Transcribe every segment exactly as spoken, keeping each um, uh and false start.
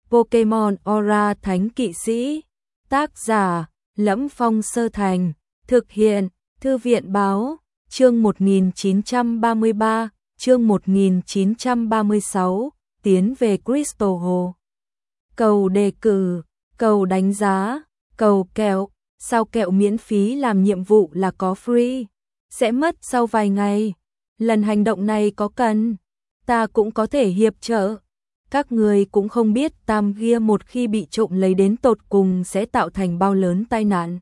Pokemon Aura Thánh Kỵ Sĩ. Tác giả: Lẫm Phong Sơ Thành. Thực hiện: Thư viện Báo. Chương một nghìn chín trăm ba mươi ba, chương một nghìn chín trăm ba mươi sáu, tiến về Crystal Hồ. Cầu đề cử, cầu đánh giá, cầu kẹo, sao kẹo miễn phí làm nhiệm vụ là có free, sẽ mất sau vài ngày. Lần hành động này có cần, ta cũng có thể hiệp trợ. Các người cũng không biết Tam Gia một khi bị trộm lấy đến tột cùng sẽ tạo thành bao lớn tai nạn.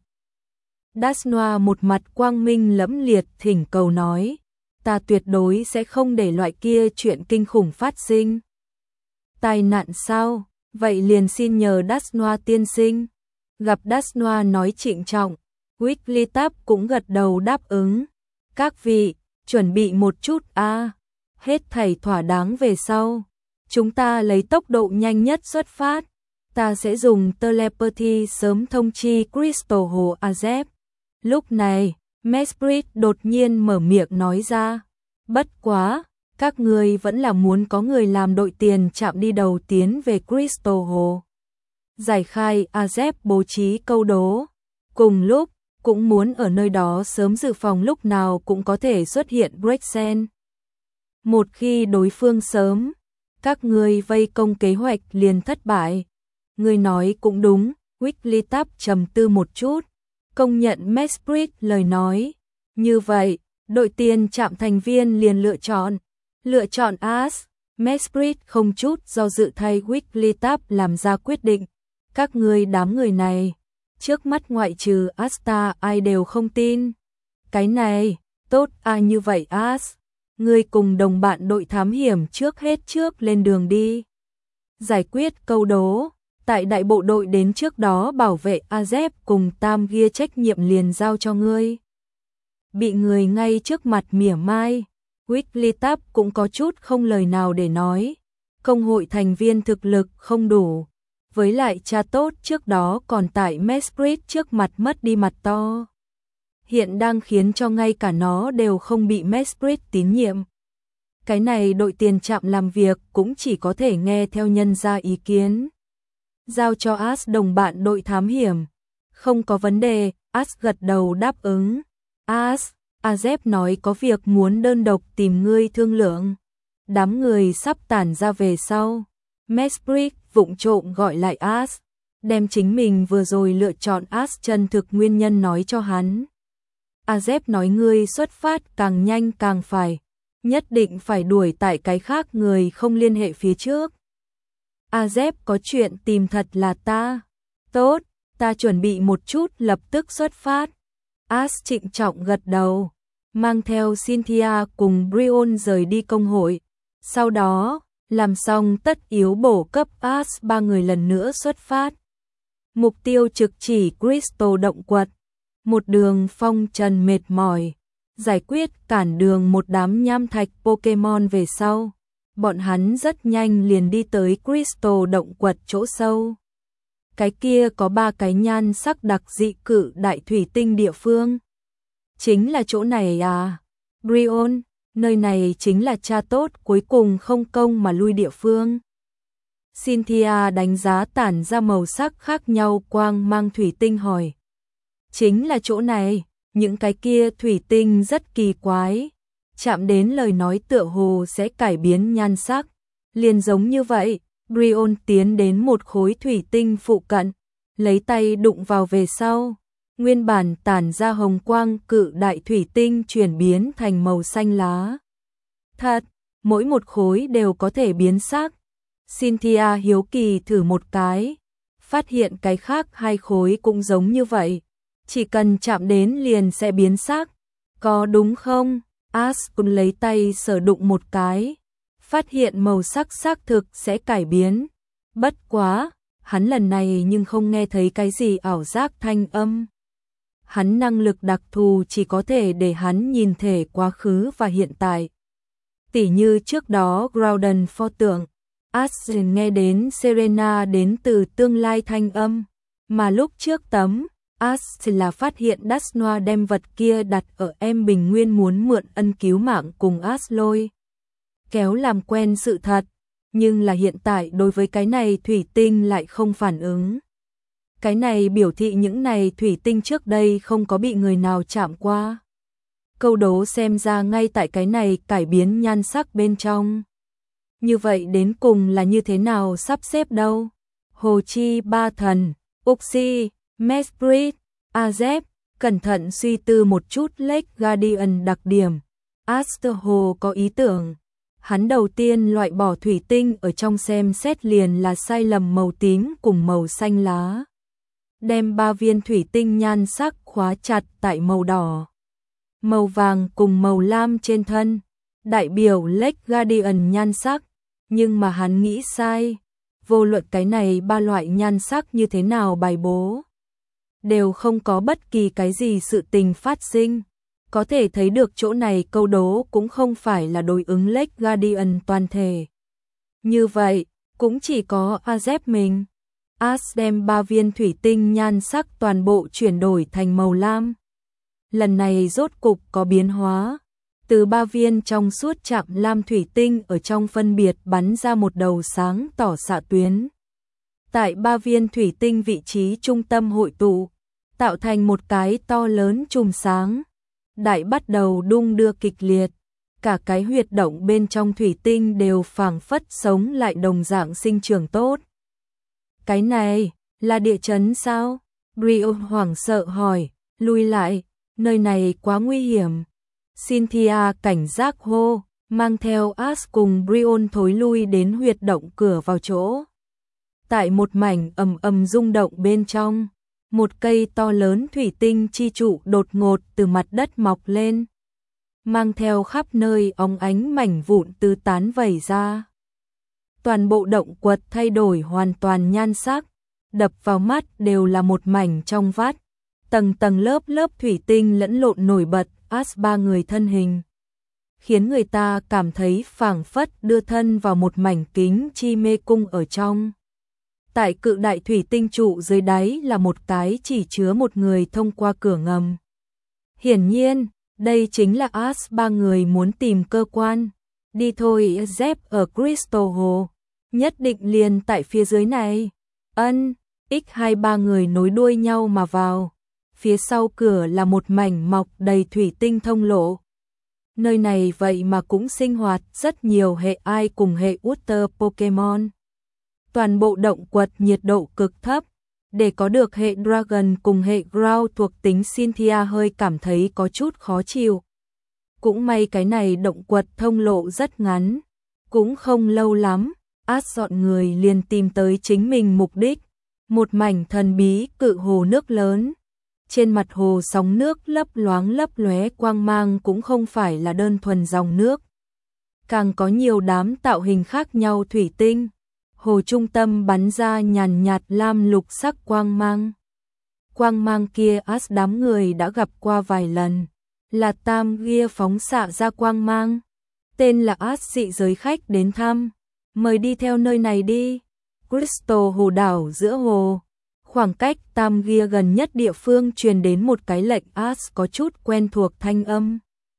Dasnoa một mặt quang minh lẫm liệt thỉnh cầu nói, ta tuyệt đối sẽ không để loại kia chuyện kinh khủng phát sinh. Tai nạn sao? Vậy liền xin nhờ Dasnoa tiên sinh. Gặp Dasnoa nói trịnh trọng, Wigglytuff cũng gật đầu đáp ứng. Các vị, chuẩn bị một chút a, à, hết thảy thỏa đáng về sau. Chúng ta lấy tốc độ nhanh nhất xuất phát. Ta sẽ dùng telepathy sớm thông chi Crystal Hồ Azep. Lúc này, Mesprit đột nhiên mở miệng nói ra. Bất quá, các người vẫn là muốn có người làm đội tiền chạm đi đầu tiến về Crystal Hồ. Giải khai Azep bố trí câu đố. Cùng lúc, cũng muốn ở nơi đó sớm dự phòng lúc nào cũng có thể xuất hiện Rexen. Một khi đối phương sớm, các người vây công kế hoạch liền thất bại. Người nói cũng đúng, Wigglytuff trầm tư một chút, công nhận Mesprit lời nói. Như vậy, đội tiền chạm thành viên liền lựa chọn. Lựa chọn Ash. Mesprit không chút do dự thay Wigglytuff làm ra quyết định. Các người đám người này, trước mắt ngoại trừ Asta ai đều không tin. Cái này, tốt à, như vậy Ash, ngươi cùng đồng bạn đội thám hiểm trước hết trước lên đường đi. Giải quyết câu đố, tại đại bộ đội đến trước đó bảo vệ Azep cùng Tam Gia trách nhiệm liền giao cho ngươi. Bị người ngay trước mặt mỉa mai, Wigglytuff cũng có chút không lời nào để nói. Công hội thành viên thực lực không đủ, với lại cha tốt trước đó còn tại Mesprit trước mặt mất đi mặt to. Hiện đang khiến cho ngay cả nó đều không bị Mesprit tín nhiệm. Cái này đội tiền trạm làm việc cũng chỉ có thể nghe theo nhân ra ý kiến. Giao cho Ash đồng bạn đội thám hiểm. Không có vấn đề, Ash gật đầu đáp ứng. Ash, Azep nói có việc muốn đơn độc tìm ngươi thương lượng. Đám người sắp tản ra về sau. Mesprit vụng trộm gọi lại Ash, đem chính mình vừa rồi lựa chọn Ash chân thực nguyên nhân nói cho hắn. Azep nói ngươi xuất phát càng nhanh càng phải, nhất định phải đuổi tại cái khác người không liên hệ phía trước. Azep có chuyện tìm thật là ta. Tốt, ta chuẩn bị một chút lập tức xuất phát. Ash trịnh trọng gật đầu, mang theo Cynthia cùng Brion rời đi công hội. Sau đó, làm xong tất yếu bổ cấp Ash ba người lần nữa xuất phát. Mục tiêu trực chỉ Crystal động quật. Một đường phong trần mệt mỏi, giải quyết cản đường một đám nham thạch Pokemon về sau. Bọn hắn rất nhanh liền đi tới Crystal động quật chỗ sâu. Cái kia có ba cái nhan sắc đặc dị cự đại thủy tinh địa phương. Chính là chỗ này à? Brion, nơi này chính là cha tốt cuối cùng không công mà lui địa phương. Cynthia đánh giá tản ra màu sắc khác nhau quang mang thủy tinh hỏi. Chính là chỗ này, những cái kia thủy tinh rất kỳ quái. Chạm đến lời nói tựa hồ sẽ cải biến nhan sắc. Liền giống như vậy, Brion tiến đến một khối thủy tinh phụ cận, lấy tay đụng vào về sau. Nguyên bản tản ra hồng quang cự đại thủy tinh chuyển biến thành màu xanh lá. Thật, mỗi một khối đều có thể biến sắc. Cynthia hiếu kỳ thử một cái, phát hiện cái khác hai khối cũng giống như vậy. Chỉ cần chạm đến liền sẽ biến sắc. Có đúng không? Ash cũng lấy tay sờ đụng một cái, phát hiện màu sắc xác thực sẽ cải biến. Bất quá, hắn lần này nhưng không nghe thấy cái gì ảo giác thanh âm. Hắn năng lực đặc thù chỉ có thể để hắn nhìn thể quá khứ và hiện tại. Tỉ như trước đó Groudon pho tượng, Ash nghe đến Serena đến từ tương lai thanh âm, mà lúc trước tấm, Ash là phát hiện Dasnoa đem vật kia đặt ở em Bình Nguyên muốn mượn ân cứu mạng cùng Ash lôi kéo làm quen sự thật. nhưng là hiện tại đối với cái này thủy tinh lại không phản ứng. Cái này biểu thị những này thủy tinh trước đây không có bị người nào chạm qua. Câu đố xem ra ngay tại cái này cải biến nhan sắc bên trong. Như vậy đến cùng là như thế nào sắp xếp đâu? Hồ Chi Ba Thần, Uxi, Mesbrit, Azep, cẩn thận suy tư một chút Lake Guardian đặc điểm. Asterho có ý tưởng. Hắn đầu tiên loại bỏ thủy tinh ở trong xem xét liền là sai lầm màu tím cùng màu xanh lá. Đem ba viên thủy tinh nhan sắc khóa chặt tại màu đỏ, màu vàng cùng màu lam trên thân, đại biểu Lake Guardian nhan sắc, nhưng mà hắn nghĩ sai, vô luận cái này ba loại nhan sắc như thế nào bài bố, đều không có bất kỳ cái gì sự tình phát sinh. Có thể thấy được chỗ này câu đố cũng không phải là đối ứng Lake Guardian toàn thể. Như vậy, cũng chỉ có Azep mình. Az đem ba viên thủy tinh nhan sắc toàn bộ chuyển đổi thành màu lam. Lần này rốt cục có biến hóa. Từ ba viên trong suốt chạm lam thủy tinh ở trong phân biệt bắn ra một đầu sáng tỏ xạ tuyến. Tại ba viên thủy tinh vị trí trung tâm hội tụ, tạo thành một cái to lớn chùm sáng. Đại bắt đầu đung đưa kịch liệt, cả cái huyệt động bên trong thủy tinh đều phảng phất sống lại đồng dạng sinh trưởng tốt. Cái này, là địa chấn sao? Brion hoảng sợ hỏi, lui lại, nơi này quá nguy hiểm. Cynthia cảnh giác hô, mang theo Ash cùng Brion thối lui đến huyệt động cửa vào chỗ. Tại một mảnh ầm ầm rung động bên trong, một cây to lớn thủy tinh chi trụ đột ngột từ mặt đất mọc lên, mang theo khắp nơi óng ánh mảnh vụn tứ tán vẩy ra. Toàn bộ động quật thay đổi hoàn toàn nhan sắc, đập vào mắt đều là một mảnh trong vắt, tầng tầng lớp lớp thủy tinh lẫn lộn nổi bật, As ba người thân hình, khiến người ta cảm thấy phảng phất đưa thân vào một mảnh kính chi mê cung ở trong. Tại cự đại thủy tinh trụ dưới đáy là một cái chỉ chứa một người thông qua cửa ngầm. Hiển nhiên, đây chính là As ba người muốn tìm cơ quan. Đi thôi, Zep ở Crystal Hồ, nhất định liền tại phía dưới này. Ân, x hai ba người nối đuôi nhau mà vào. Phía sau cửa là một mảnh mọc đầy thủy tinh thông lộ. Nơi này vậy mà cũng sinh hoạt rất nhiều hệ ai cùng hệ Water Pokemon. Toàn bộ động quật nhiệt độ cực thấp, để có được hệ Dragon cùng hệ Ground thuộc tính Cynthia hơi cảm thấy có chút khó chịu. Cũng may cái này động quật thông lộ rất ngắn, cũng không lâu lắm, As dọn người liền tìm tới chính mình mục đích, một mảnh thần bí cự hồ nước lớn. Trên mặt hồ sóng nước lấp loáng lấp lóe quang mang cũng không phải là đơn thuần dòng nước, càng có nhiều đám tạo hình khác nhau thủy tinh. Hồ trung tâm bắn ra nhàn nhạt lam lục sắc quang mang. Quang mang kia As đám người đã gặp qua vài lần, là tam gia phóng xạ ra quang mang. Tên là As dị giới khách đến thăm, mời đi theo nơi này đi. Crystal hồ đảo giữa hồ, khoảng cách tam gia gần nhất địa phương truyền đến một cái lệnh As có chút quen thuộc thanh âm.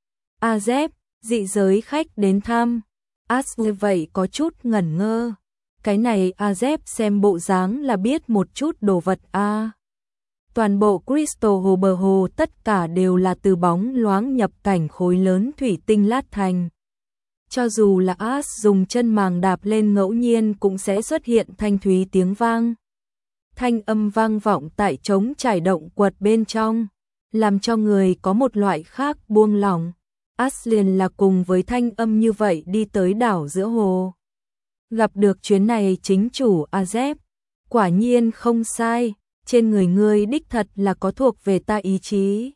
Azep, dị giới khách đến thăm. As như vậy có chút ngẩn ngơ. Cái này Azep xem bộ dáng là biết một chút đồ vật a. À. Toàn bộ Crystal hồ bờ hồ tất cả đều là từ bóng loáng nhập cảnh khối lớn thủy tinh lát thành. Cho dù là As dùng chân màng đạp lên ngẫu nhiên cũng sẽ xuất hiện thanh thúy tiếng vang. Thanh âm vang vọng tại trống trải động quật bên trong, làm cho người có một loại khác buông lỏng. As liền là cùng với thanh âm như vậy đi tới đảo giữa hồ. Gặp được chuyến này chính chủ Azep, quả nhiên không sai, trên người ngươi đích thật là có thuộc về ta ý chí.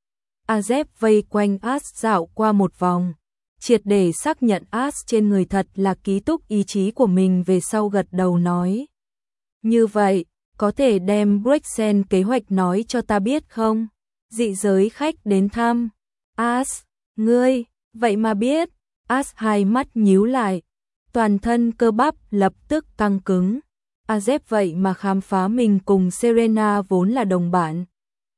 Azep vây quanh As dạo qua một vòng, triệt để xác nhận As trên người thật là ký túc ý chí của mình về sau gật đầu nói. Như vậy, có thể đem Brexen kế hoạch nói cho ta biết không? Dị giới khách đến thăm. As, ngươi, vậy mà biết. As hai mắt nhíu lại, toàn thân cơ bắp lập tức căng cứng. Azep vậy mà khám phá mình cùng Serena vốn là đồng bạn.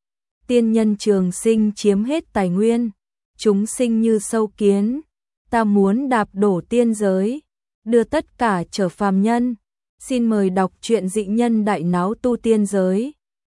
Tiên nhân trường sinh chiếm hết tài nguyên, chúng sinh như sâu kiến, ta muốn đạp đổ tiên giới. đưa tất cả trở phàm nhân. Xin mời đọc truyện Dị nhân đại náo tu tiên giới.